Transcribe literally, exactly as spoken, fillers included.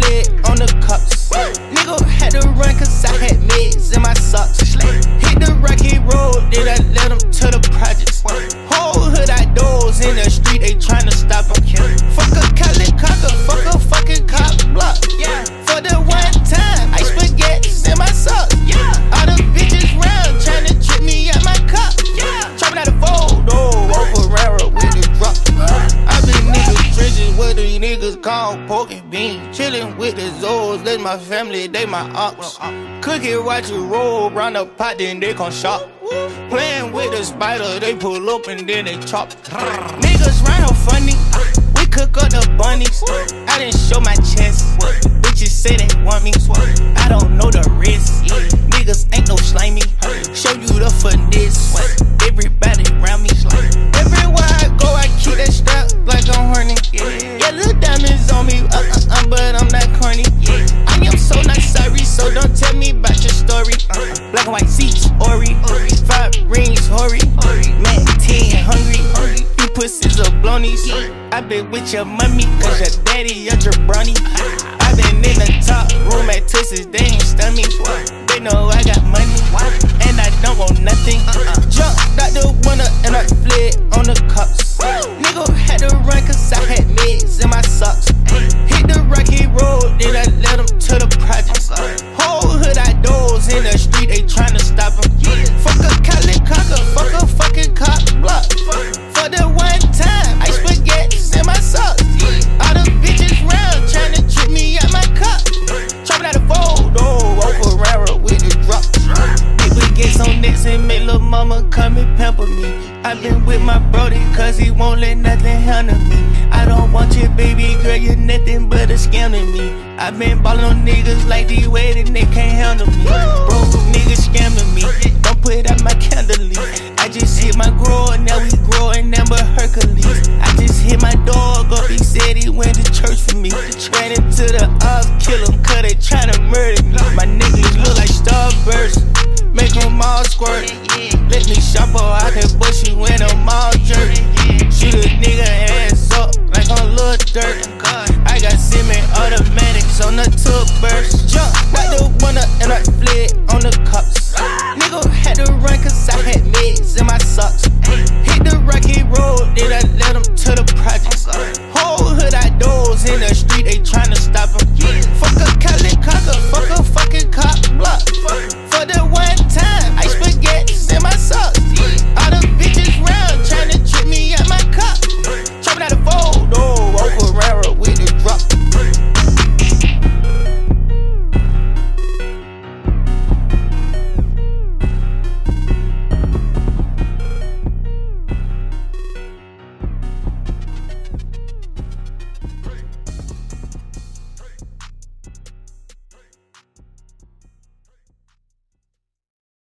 fled on the cups. Nigga had to run cause I had meds in my socks. Hit the rocky road, then I led them to the projects. Whole hood outdoors in the street, they tryna stop them. Fuck a Cali cocker, fuck a fucking cop block. Yeah. For the one time, I spaghettis in my socks. Yeah. All the bitches round tryna trip me at my cup. Yeah. Chopping out the fold, oh, over railroad with the drop. I been niggas trenches where the niggas call pork and beans. Chillin' with the Zoes, that's my family, they my ops. Cook it, watch it roll, round the pot, then they gon' shop. Playing with the spider, they pull up and then they chop. Niggas round here funny, we cook up the bunnies. I didn't show my chest, bitches say they want me. I don't know the risk, niggas ain't no slimy. Show you the finesse, everybody around me. Everywhere I go, I keep that strap like I'm horny. Yeah, little diamonds on me, uh, uh, uh, but I'm not corny. I am so not sorry, so don't tell me about your story. Uh, black and white seats, Ori, five rings, Hori, man, ten, hungry. You pussies are blonies. I been with your mommy, cause your daddy a jabroni. I been in the top room at Twisted, they ain't stun me. They know I got money, and I don't want nothing. Jumped out the window and I fled on the cups. Nigga had to run cause I had meds in my socks. Hit the rocky road, then I led them to the projects. Whole hood outdoors in the street, they tryna stop them. Fuck a Cali cocker, fuck a fucking cop block. For the one time, I spaghettis in my socks. All the bitches round tryna trip me at my cup. Chopping out the fold, oh, over railroad with the drop. People get some nets and make lil' mama come and pamper me. I been with my brody cause he won't let nothing handle me. I don't want your baby girl, you're nothing but a scam to me. I been ballin' on niggas like D-Wade and they can't handle me. Bro, niggas scamming me, don't put out my candle leaf. I just hit my grower, now we growing Amber Hercules. I just hit my dog up, he said he went to church for me. Ran into the ops, kill him cause they tryna murder me. My niggas look like starbursts, make them all squirt. Let me shop her, I can bush you when I'm all jerk. Shoot a nigga ass up like on Lil Dirt. I got semi automatics on the tub burst. Jump out the window and I fled on the cups. Nigga had to run cause I had meds in my socks. Hit the rocky road, then I led them to the projects.